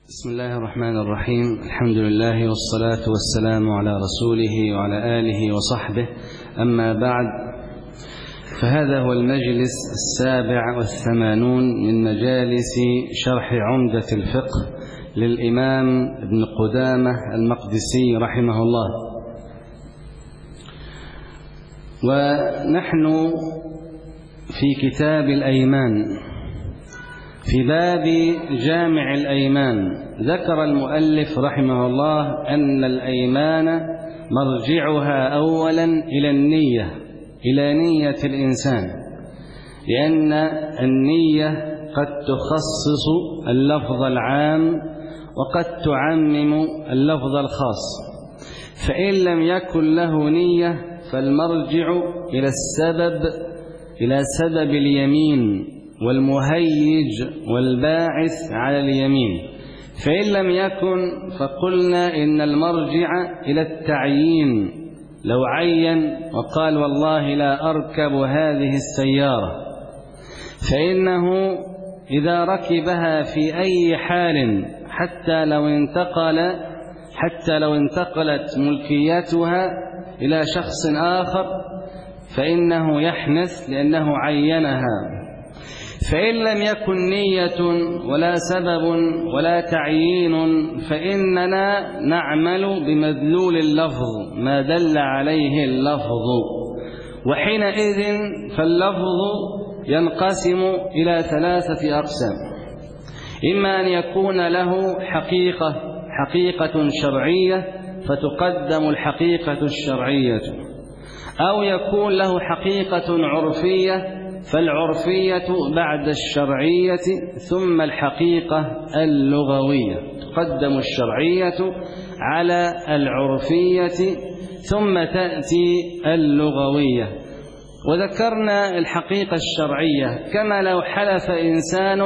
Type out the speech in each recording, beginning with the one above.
بسم الله الرحمن الرحيم. الحمد لله والصلاة والسلام على رسوله وعلى آله وصحبه، أما بعد، فهذا هو المجلس 87 من مجالس شرح عمدة الفقه للإمام ابن قدامة المقدسي رحمه الله. ونحن في كتاب الأيمان في باب جامع الأيمان. ذكر المؤلف رحمه الله أن الأيمان مرجعها أولا إلى النية، إلى نية الإنسان، لأن النية قد تخصص اللفظ العام وقد تعمم اللفظ الخاص. فإن لم يكن له نية فالمرجع إلى سبب اليمين والمهيج والباعث على اليمين. فإن لم يكن فقلنا إن المرجع إلى التعيين. لو عين وقال والله لا أركب هذه السيارة، فإنه إذا ركبها في أي حال حتى لو انتقلت ملكيتها إلى شخص آخر فإنه يحنث لأنه عينها. فإن لم يكن نية ولا سبب ولا تعيين فإننا نعمل بمدلول اللفظ ما دل عليه اللفظ، وحينئذ فاللفظ ينقسم إلى 3 أقسام: إما أن يكون له حقيقة شرعية فتقدم الحقيقة الشرعية، أو يكون له حقيقة عرفية فالعرفية بعد الشرعية ثم الحقيقة اللغوية. تقدم الشرعية على العرفية ثم تأتي اللغوية. وذكرنا الحقيقة الشرعية كما لو حلف إنسان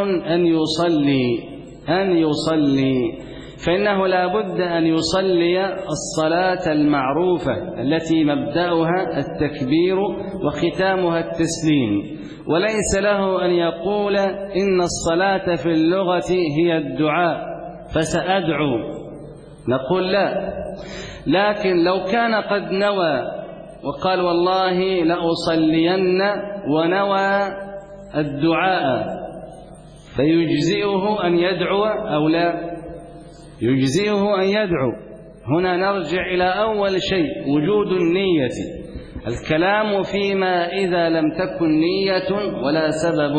أن يصلي فإنه لا بد أن يصلي الصلاة المعروفة التي مبدأها التكبير وختامها التسليم، وليس له أن يقول إن الصلاة في اللغة هي الدعاء فسأدعو، نقول لا. لكن لو كان قد نوى وقال والله لأصلين ونوى الدعاء فيجزئه أن يدعو أو لا؟ يجزئه أن يدعو. هنا نرجع إلى أول شيء، وجود النية. الكلام فيما إذا لم تكن نية ولا سبب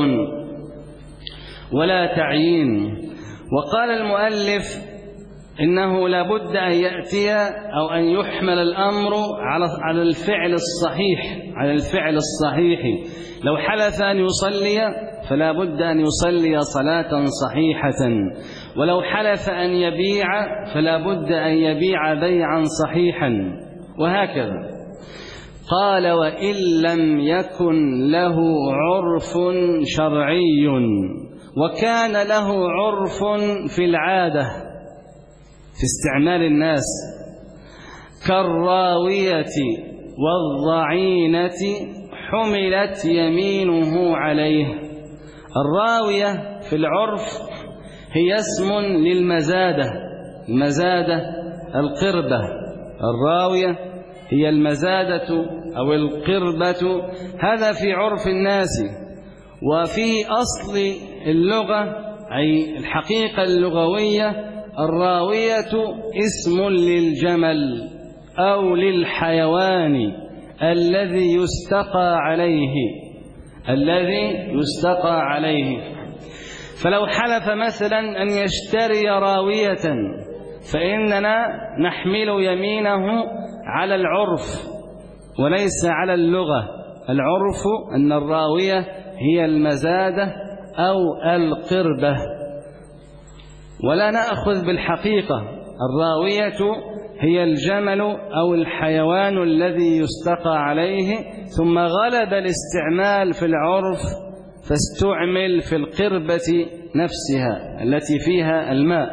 ولا تعيين. وقال المؤلف إنه لابد أن يأتي أو أن يحمل الأمر على الفعل الصحيح. لو حلف أن يصلي فلا بد أن يصلي صلاة صحيحة، ولو حلف أن يبيع فلا بد أن يبيع بيعا صحيحا، وهكذا. قال: وإن لم يكن له عرف شرعي وكان له عرف في العادة في استعمال الناس كالراوية والضعينة حملت يمينه عليه. الراوية في العرف هي اسم للمزادة القربة. الراوية هي المزادة أو القربة، هذا في عرف الناس. وفي أصل اللغة أي الحقيقة اللغوية الراوية اسم للجمل أو للحيوان الذي يستقى عليه. فلو حلف مثلا أن يشتري راوية فإننا نحمل يمينه على العرف وليس على اللغة. العرف أن الراوية هي المزادة أو القربة، ولا نأخذ بالحقيقة. الراوية هي الجمل أو الحيوان الذي يستقى عليه، ثم غلب الاستعمال في العرف فاستعمل في القربة نفسها التي فيها الماء.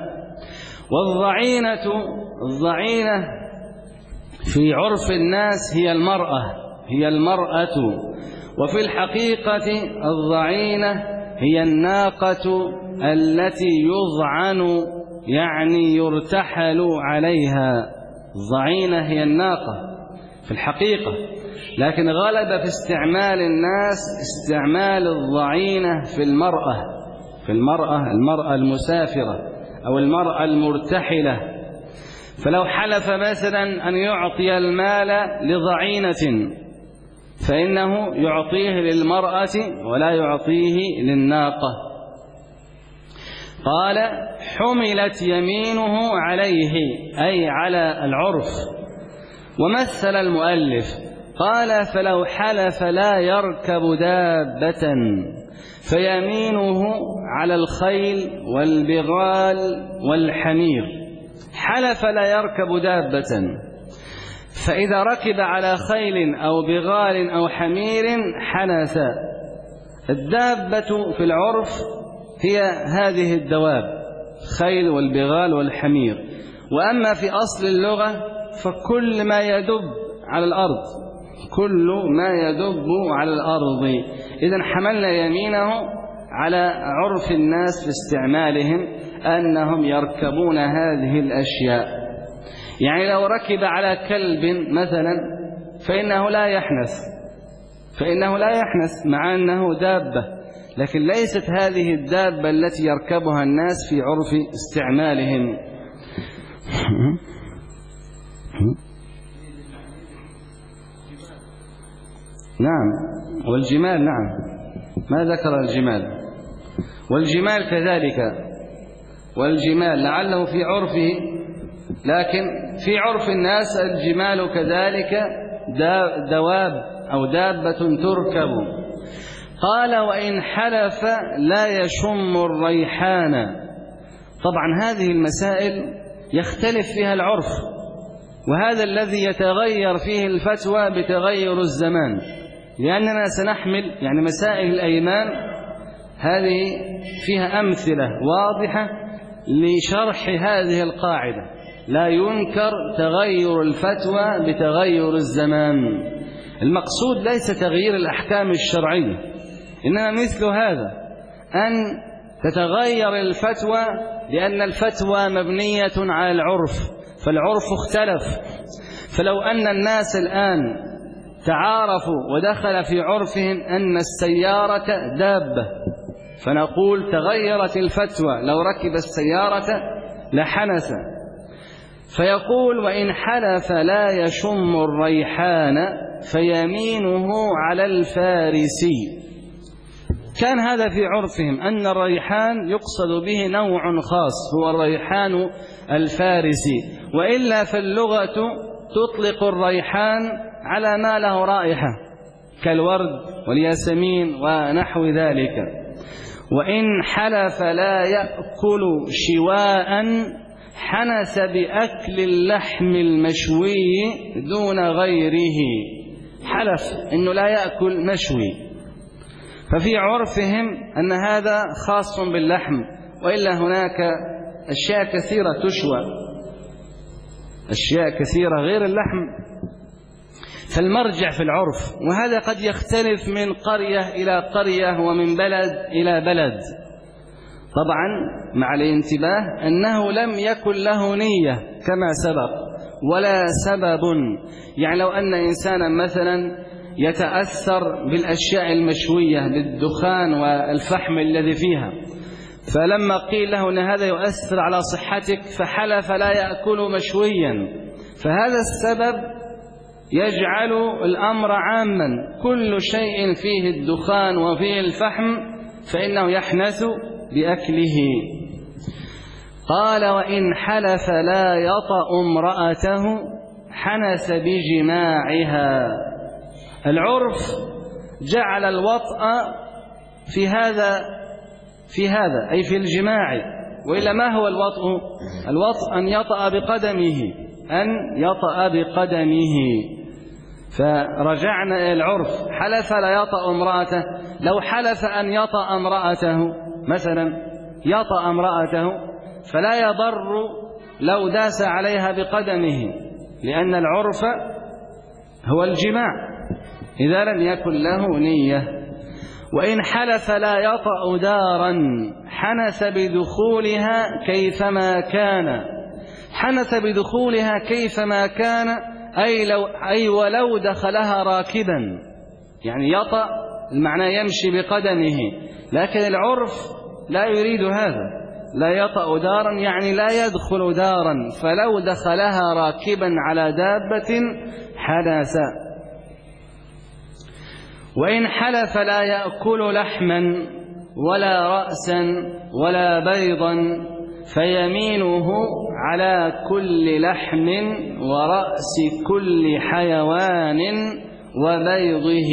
والضعينة في عرف الناس هي المرأة، وفي الحقيقة الضعينة هي الناقة التي يضعن يعني يرتحل عليها. الضعينة هي الناقة في الحقيقة، لكن غلب في استعمال الناس استعمال الضعينة في المرأة المسافرة أو المرأة المرتحلة. فلو حلف مثلا أن يعطي المال لضعينة فإنه يعطيه للمرأة ولا يعطيه للناقة. قال حملت يمينه عليه أي على العرف. ومثل المؤلف قال فلو حلف لا يركب دابة فيمينه على الخيل والبغال والحمير. حلف لا يركب دابة، فإذا ركب على خيل أو بغال أو حمير حنث. الدابة في العرف هي هذه الدواب، خيل والبغال والحمير. وأما في أصل اللغة فكل ما يدب على الأرض، كل ما يدب على الأرض. إذن حملنا يمينه على عرف الناس في استعمالهم أنهم يركبون هذه الأشياء. يعني لو ركب على كلب مثلا فإنه لا يحنث مع أنه دابة، لكن ليست هذه الدابة التي يركبها الناس في عرف استعمالهم. نعم، والجمال، نعم، ما ذكر الجمال. والجمال كذلك، والجمال لعله في عرفه، لكن في عرف الناس الجمال كذلك دواب أو دابة تركب. قال وإن حلف لا يشم الريحان. طبعا هذه المسائل يختلف فيها العرف، وهذا الذي يتغير فيه الفتوى بتغير الزمان، لأننا سنحمل يعني مسائل الأيمان هذه فيها أمثلة واضحة لشرح هذه القاعدة. لا ينكر تغير الفتوى بتغير الزمان. المقصود ليس تغيير الأحكام الشرعية، إنما مثل هذا أن تتغير الفتوى لأن الفتوى مبنية على العرف، فالعرف اختلف. فلو أن الناس الآن تعارفوا ودخل في عرفهم أن السيارة دابة، فنقول تغيرت الفتوى، لو ركب السيارة لحنث. فيقول وإن حلف لا يشم الريحان فيمينه على الفارسي. كان هذا في عرفهم أن الريحان يقصد به نوع خاص هو الريحان الفارسي، وإلا فاللغة تطلق الريحان على ما له رائحة كالورد والياسمين ونحو ذلك. وإن حلف لا يأكل شواء حنث بأكل اللحم المشوي دون غيره. حلف إنه لا يأكل مشوي، ففي عرفهم أن هذا خاص باللحم، وإلا هناك أشياء كثيرة تشوى، أشياء كثيرة غير اللحم. فالمرجع في العرف، وهذا قد يختلف من قرية إلى قرية ومن بلد إلى بلد. طبعا مع الانتباه أنه لم يكن له نية كما سبق ولا سبب. يعني لو أن إنسانا مثلا يتأثر بالأشياء المشوية بالدخان والفحم الذي فيها، فلما قيل له أن هذا يؤثر على صحتك فحلف لا يأكل مشويا، فهذا السبب يجعل الأمر عاما، كل شيء فيه الدخان وفيه الفحم فإنه يحنث بأكله. قال وإن حلف لا يطأ امرأته حنث بجماعها. العرف جعل الوطأ في هذا أي في الجماع، وإلا ما هو الوطأ؟ الوطأ أن يطأ بقدمه، فرجعنا إلى العرف. حلف لا يطأ امرأته، لو حلف أن يطأ امرأته مثلا يطأ امرأته فلا يضر لو داس عليها بقدمه، لأن العرف هو الجماع إذا لم يكن له نية. وإن حلف لا يطأ دارا حنث بدخولها كيفما كان. حنث بدخولها كيفما كان أي ولو دخلها راكبا، يعني يطأ المعنى يمشي بقدمه، لكن العرف لا يريد هذا، لا يطأ دارا يعني لا يدخل دارا، فلو دخلها راكبا على دابة حنث. وإن حلف لا يأكل لحما ولا رأسا ولا بيضا فيمينه على كل لحم ورأس كل حيوان وبيضه.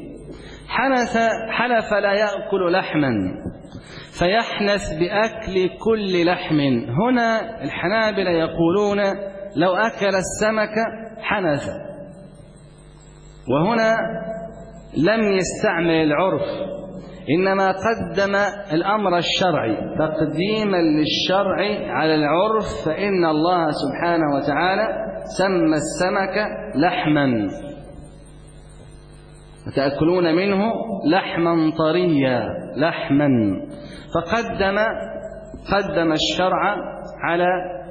حلف لا يأكل لحما فيحنث بأكل كل لحم. هنا الحنابلة يقولون لو أكل السمك حنث، وهنا لم يستعمل العرف، إنما قدم الأمر الشرعي تقديما للشرع على العرف، فإن الله سبحانه وتعالى سمى السمك لحما وتأكلون منه لحما طريا، لحما، فقدم الشرع على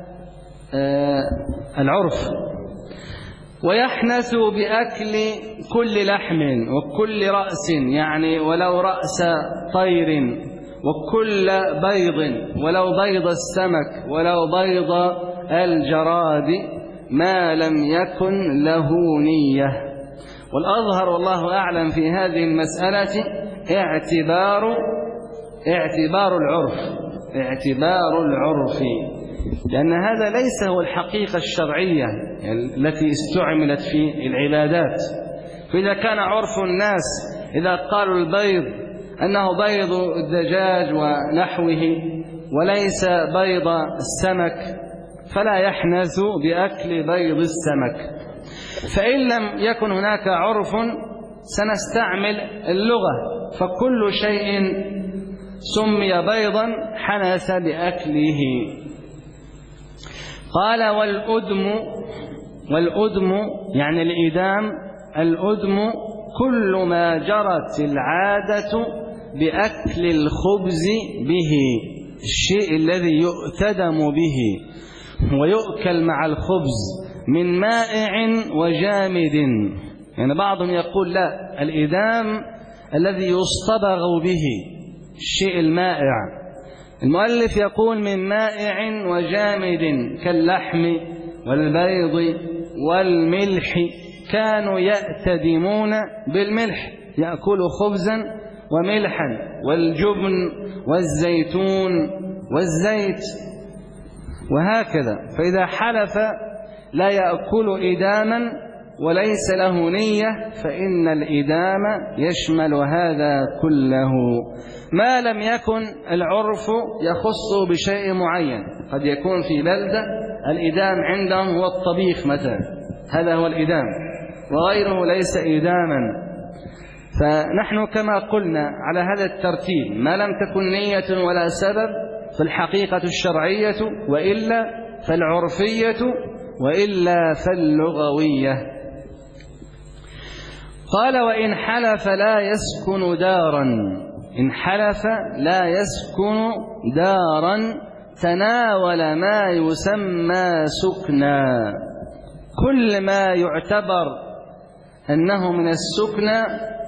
العرف. ويحنث بأكل كل لحم وكل رأس، يعني ولو رأس طير، وكل بيض، ولو بيض السمك، ولو بيض الجراد، ما لم يكن له نية. والأظهر والله أعلم في هذه المسألة اعتبار العرف، لأن هذا ليس هو الحقيقة الشرعية التي استعملت في العبادات. فإذا كان عرف الناس إذا قالوا البيض أنه بيض الدجاج ونحوه وليس بيض السمك، فلا يحنث بأكل بيض السمك. فإن لم يكن هناك عرف سنستعمل اللغة، فكل شيء سمي بيضا حنث بأكله. قال والأدم يعني الإدام، الأدم كل ما جرت العادة بأكل الخبز به، الشيء الذي يؤتدم به ويؤكل مع الخبز من مائع وجامد. يعني بعضهم يقول لا، الإدام الذي يصطبغ به، الشيء المائع. المؤلف يقول من مائع وجامد كاللحم والبيض والملح، كانوا يأتدمون بالملح، يأكل خبزا وملحا، والجبن والزيتون والزيت وهكذا. فإذا حلف لا يأكل إداما وليس له نية، فإن الإدام يشمل هذا كله، ما لم يكن العرف يخص بشيء معين. قد يكون في بلدة الإدام عندهم هو الطبيخ مثلا، هذا هو الإدام، وغيره ليس إداما. فنحن كما قلنا على هذا الترتيب، ما لم تكن نية ولا سبب فالحقيقة الشرعية، وإلا فالعرفية، وإلا فاللغوية. قال وإن حلف لا يسكن دارا، إن حلف لا يسكن دارا تناول ما يسمى سكنا، كل ما يعتبر أنه من السكنى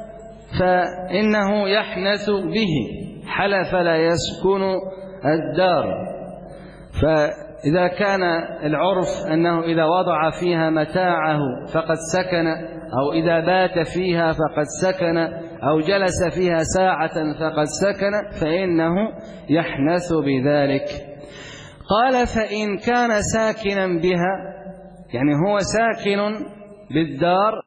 فإنه يحنث به. حلف لا يسكن الدار، فإذا كان العرف أنه إذا وضع فيها متاعه فقد سكن، أو إذا بات فيها فقد سكن، أو جلس فيها ساعة فقد سكن، فإنه يحنث بذلك. قال فإن كان ساكنا بها، يعني هو ساكن بالدار